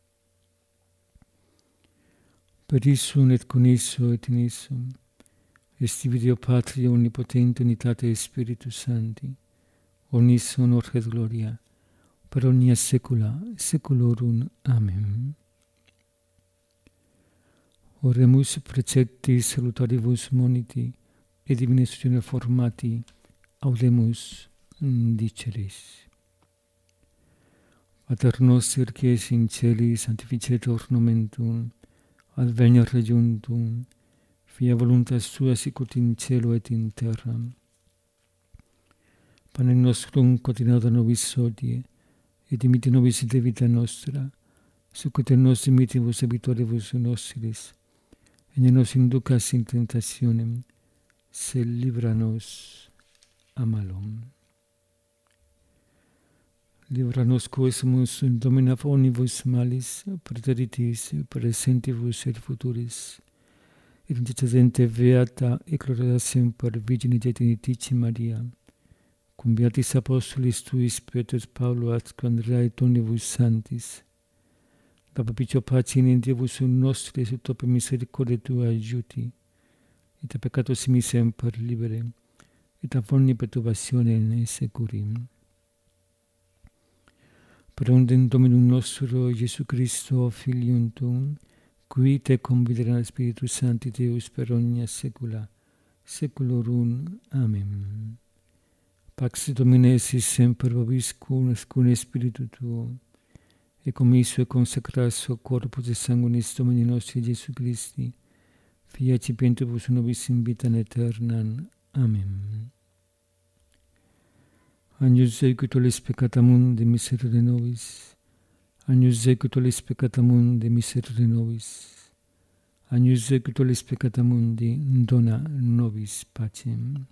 Per issum et con isso et in issum, esti Deo Patria omnipotente unitate Spiritus Sancti, omnis honor et gloria, per omnia saecula saeculorum. Amen. Oremus preceptis salutaribus moniti, et divine sutione formati, audemus diceris. Pater noster, qui es in celi, sanctificetur nomen Tuum, adveniat regnum Tuum, fia voluntas Tua sicut in cielo et in terra. Panem nostrum quotidianum da nobis hodie, et dimitte nobis de vita nostra, sicut et nos dimittivus debitoribus nostris, et ne nos inducas in tentationem, sed libera nos a malum. Libera nos quesumus in domina omnibus malis, praeteritis, praesentibus et futuris, et intercedente beata et gloriosa semper Virgine Genitissima Maria, cum beatis apostolis Tuis Petrus Paulo et Andrea et omnibus sanctis, da propicio pace in Dievus nostris et opere misericordiae Tua aiuti, et a peccatos mi semper libere, et a omni perturbationem securim. Per undem Dominum nostro Iesu Christo, Filium Tuum, qui te convidera Spiritus Sancti Deus per omnia saecula saeculorum. Amen. Pax Domine sis semper vobiscum cum Spiritu Tuo, et commisso et consecratio corpus et sanguinis Domini nostri Iesu Christi, Fia cipientibus nobis in vitam aeternam. Amen. Agnus Dei qui tollis peccata mundi, miserere nobis. Agnus Dei qui tollis peccata mundi, miserere nobis. Agnus Dei qui tollis peccata mundi, dona nobis pacem.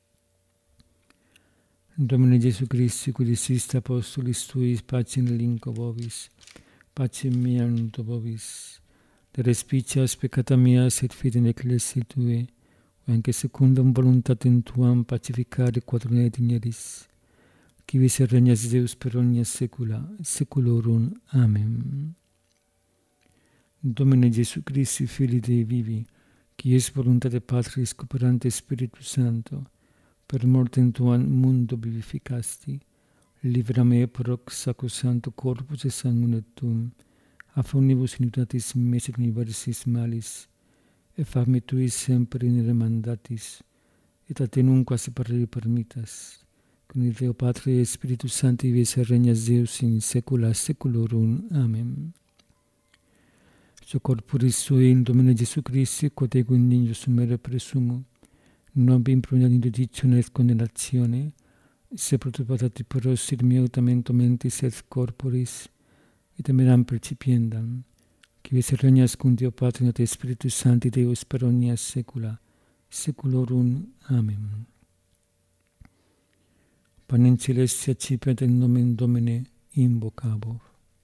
Domine Iesu Christi, qui diciste apostolis Tuis, pacem relinquo vobis, pacem meam do vobis, de respicias peccata meas et fide in ecclesiae Tue, anche secundum voluntatem Tuam pacificare quadrone digneris, qui vis et regnas Deus per omnia saecula saeculorum. Amen. Domine Gesù Christi, Filii Dei vivi, qui es voluntate Patris cooperante Spiritus Sancto, per mortem tuam mundo vivificasti, libera me proc sacrosancto corpus et sanguine tuum, a omnibus iniquitatis meis et universis malis, et fammi tui semper in remandatis, et a te nunquam separare permittas, con Deo Patri et Spiritus Sancti vis et regnas Deus in saecula saeculorum. Amen. So corporis sui in Domine Gesù Christi, quod ego indigno sumere presumo, non vi imprugnato in judicione et condenazione, se protopatati peros in miautamento mentis et corporis, et ameram percipiendam, qui vis regnas cum Deo Patri et Spiritus Sancti Deus per omnia saecula saeculorum. Amen. Panem celestia accipiat in nomen Domine invocabo.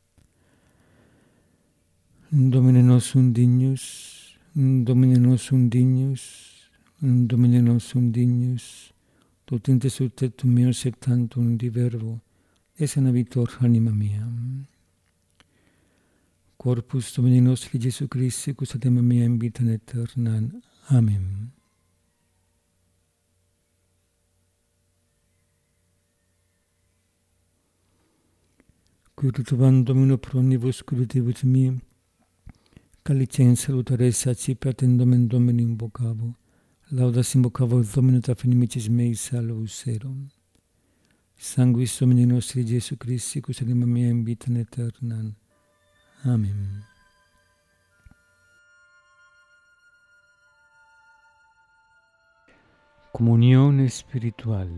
Domine nostrum dignus, Domine nostrum dignus, Domine nostrum dignus, doctente subtectum meo sectantum di verbo, et sanavitor anima mea. Corpus Domini nostri Gesù Christi, custodiam mea in vita aeterna. Amen. Quirituam Domino pro omnibus creditibus mihi, calicem salutares accipiat in nomen Domini invocavo, laudas invocavo Domino ta inimicis mei salvus erum. Sanguis Domini nostri Gesù Christi, custodiam mea in vita aeterna. Amen. Comunión espiritual.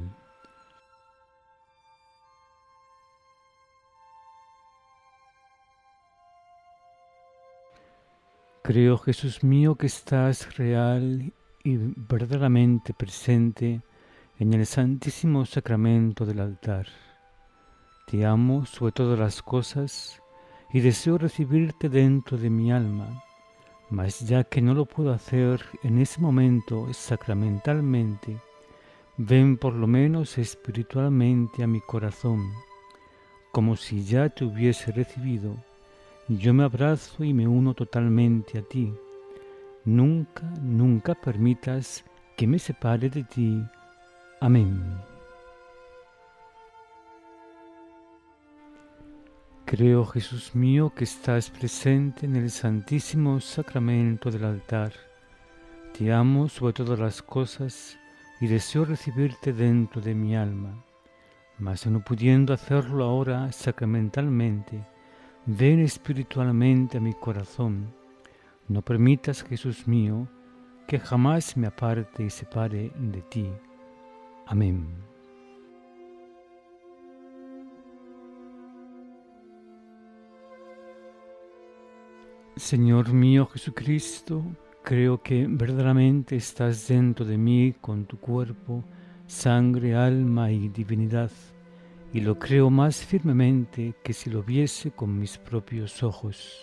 Creo, Jesús mío, que estás real y verdaderamente presente en el santísimo sacramento del altar. Te amo sobre todas las cosas y deseo recibirte dentro de mi alma, mas ya que no lo puedo hacer en ese momento sacramentalmente, ven por lo menos espiritualmente a mi corazón, como si ya te hubiese recibido. Yo me abrazo y me uno totalmente a ti. Nunca, nunca permitas que me separe de ti. Amén. Creo, Jesús mío, que estás presente en el santísimo sacramento del altar. Te amo sobre todas las cosas y deseo recibirte dentro de mi alma. Mas no pudiendo hacerlo ahora sacramentalmente, ven espiritualmente a mi corazón. No permitas, Jesús mío, que jamás me aparte y separe de ti. Amén. Señor mío Jesucristo, creo que verdaderamente estás dentro de mí con tu cuerpo, sangre, alma y divinidad, y lo creo más firmemente que si lo viese con mis propios ojos.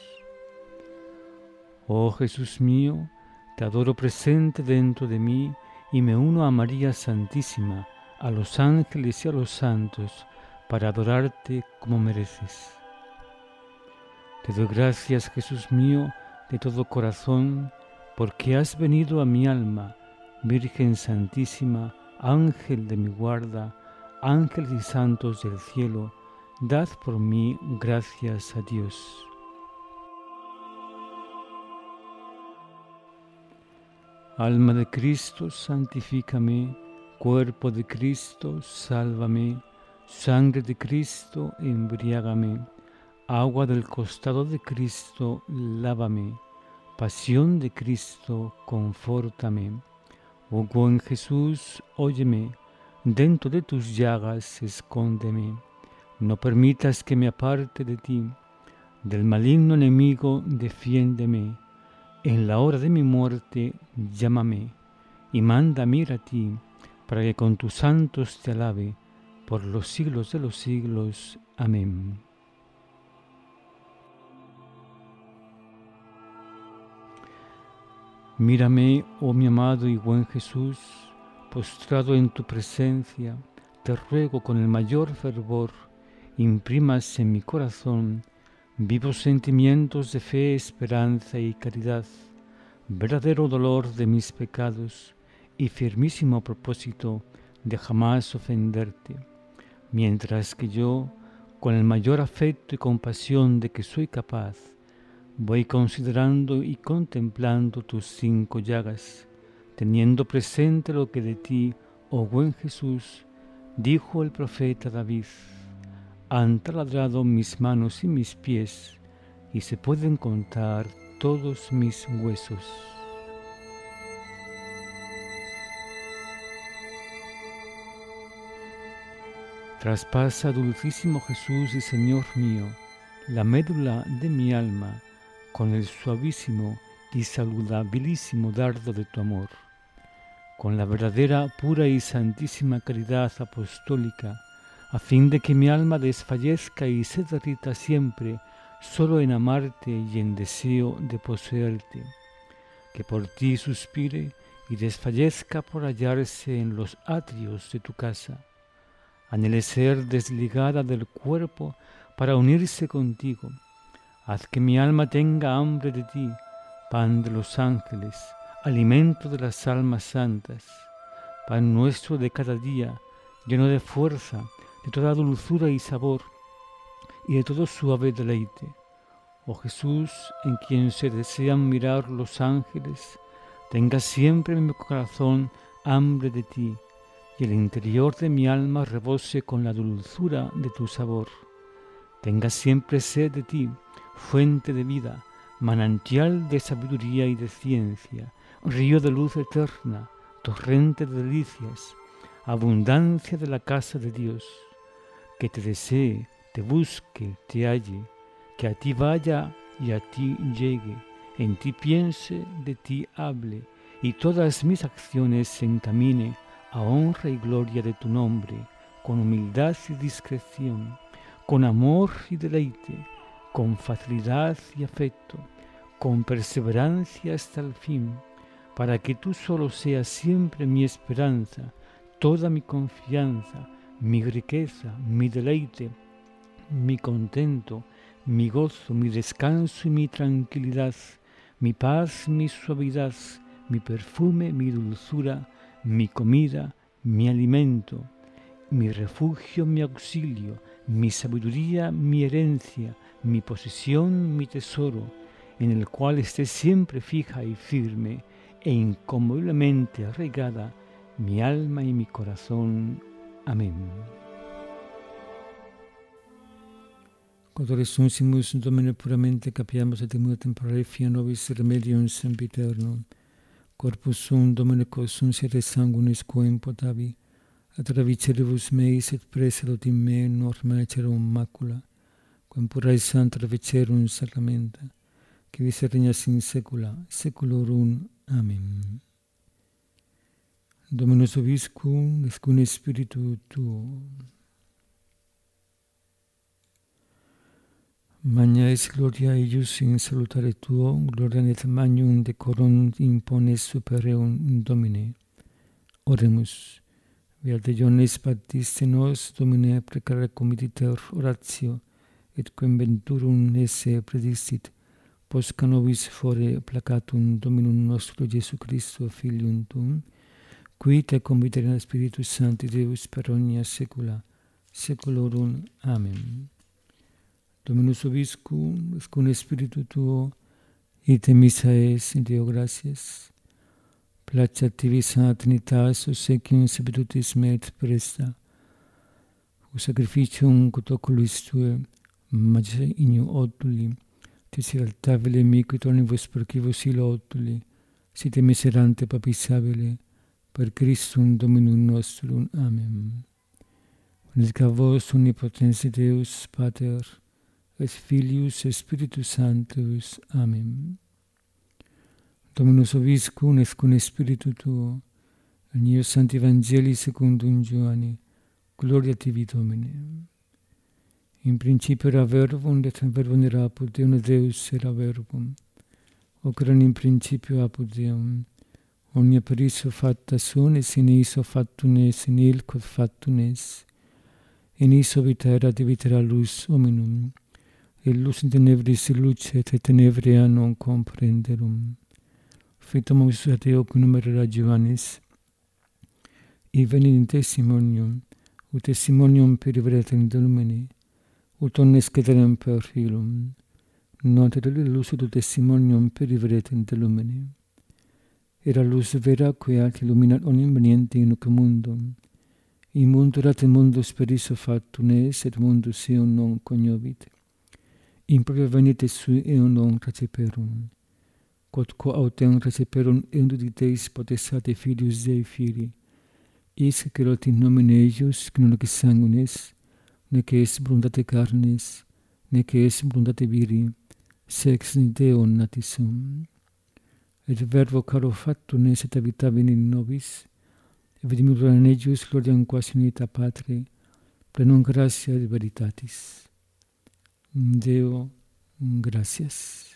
Oh Jesús mío, te adoro presente dentro de mí y me uno a María Santísima, a los ángeles y a los santos, para adorarte como mereces. Te doy gracias, Jesús mío, de todo corazón, porque has venido a mi alma, Virgen Santísima, Ángel de mi guarda, ángeles y santos del cielo, dad por mí gracias a Dios. Alma de Cristo, santifícame, cuerpo de Cristo, sálvame, sangre de Cristo, embriágame, agua del costado de Cristo, lávame, pasión de Cristo, confórtame. Oh buen Jesús, óyeme, dentro de tus llagas escóndeme, no permitas que me aparte de ti, del maligno enemigo defiéndeme, en la hora de mi muerte llámame, y mándame ir a ti, para que con tus santos te alabe, por los siglos de los siglos. Amén. Mírame, oh mi amado y buen Jesús, postrado en tu presencia, te ruego con el mayor fervor, imprimas en mi corazón vivos sentimientos de fe, esperanza y caridad, verdadero dolor de mis pecados y firmísimo propósito de jamás ofenderte, mientras que yo, con el mayor afecto y compasión de que soy capaz, voy considerando y contemplando tus cinco llagas, teniendo presente lo que de ti, oh buen Jesús, dijo el profeta David: han taladrado mis manos y mis pies, y se pueden contar todos mis huesos. Traspasa, dulcísimo Jesús y Señor mío, la médula de mi alma con el suavísimo y saludabilísimo dardo de tu amor, con la verdadera, pura y santísima caridad apostólica, a fin de que mi alma desfallezca y se derrita siempre solo en amarte y en deseo de poseerte, que por ti suspire y desfallezca por hallarse en los atrios de tu casa. Anhele ser desligada del cuerpo para unirse contigo. Haz que mi alma tenga hambre de ti, pan de los ángeles, alimento de las almas santas, pan nuestro de cada día, lleno de fuerza, de toda dulzura y sabor, y de todo suave deleite. Oh Jesús, en quien se desean mirar los ángeles, tenga siempre en mi corazón hambre de ti, y el interior de mi alma rebose con la dulzura de tu sabor. Tenga siempre sed de ti, fuente de vida, manantial de sabiduría y de ciencia, río de luz eterna, torrente de delicias, abundancia de la casa de Dios. Que te desee, te busque, te halle, que a ti vaya y a ti llegue, en ti piense, de ti hable, y todas mis acciones se encamine a honra y gloria de tu nombre, con humildad y discreción, con amor y deleite, con facilidad y afecto, con perseverancia hasta el fin, para que tú solo seas siempre mi esperanza, toda mi confianza, mi riqueza, mi deleite, mi contento, mi gozo, mi descanso y mi tranquilidad, mi paz, mi suavidad, mi perfume, mi dulzura, mi comida, mi alimento, mi refugio, mi auxilio, mi sabiduría, mi herencia, mi posesión, mi tesoro, en el cual esté siempre fija y firme e inconmoviblemente arraigada mi alma y mi corazón. Amén. Quod resuncimus Domine puramente capiamus et immuno temporale fia nobis remedium sempiterno. Corpus sum Domine consunciere sanguinis quem potavi, attraviceribus meis et preselot in me norma cerum macula, quem purae santa travicerum sacramenta, qui vis regnas in saecula saeculorum. Amen. Dominus vobiscum, et cum spiritu tuo. Magna es gloria eius in salutare tuo, gloria et magnum decorum impones supereum Domine. Oremus. Via de Ioannis Baptiste nos, Domine, precare commititer oratio, et quem venturum esse predistit, posca nobis fore placatum Dominum nostro Iesu Christo, Filium tuum, qui te conviteri in Spiritus Sancti Deus per omnia saecula saeculorum. Amen. Dominus vobiscum, et cum spiritu tuo, ite missa es in Deo gratias. Placeat tibi Sancta Trinitas, obsequium sapientis me et presta, o sacrificium quod oculis tue, magis ignio otuli, tis altabile miquit omnibus percivos ilo otuli, site miserante papisabile, per Christum Dominum nostrum. Amen. Benedicat vos omnipotens Deus, Pater, et Filius, et Spiritus Sanctus. Amen. Dominus vobiscum, et cum spiritu tuo, in eo Sancti Evangelii secundum Ioanni, gloria tibi Domine. In principio era verbum, et verbum era apud Deum, et Deus era verbum. Hoc erat in principio apud Deum. omnia per iso facta sunt, et in iso factum est, in il quod factum est. In iso vita erat, et vita era lux hominum. Et lux in tenebris lucet, et tenebria non comprenderum. Fitum Iesus ad eo cum numerera Johannes. I venit in testimonium, ut testimonium periveratem de lumine, ut omnes cederem per filum. Not et lux ut testimonium periveratem de lumine. Era lux vera queat illuminat omnium veniente in hoc mundum. In mundo erat in mundus per iso factum est, et mundus eum non cognovit. In propria venite sui eum non receperum. Quod quo autem receperum eum duditeis potestate filius Dei Filii. Isc cerot in nomine eius, qui non est sanguinis, nec est voluntate carnis, nec est voluntate viri, sex in Deo natis sum. Et verbo caro factum est, et habitavit in nobis, et vidimus gloria in eius, gloriam quas in unita Patri, plenum gratia et veritatis. Deo, gratias.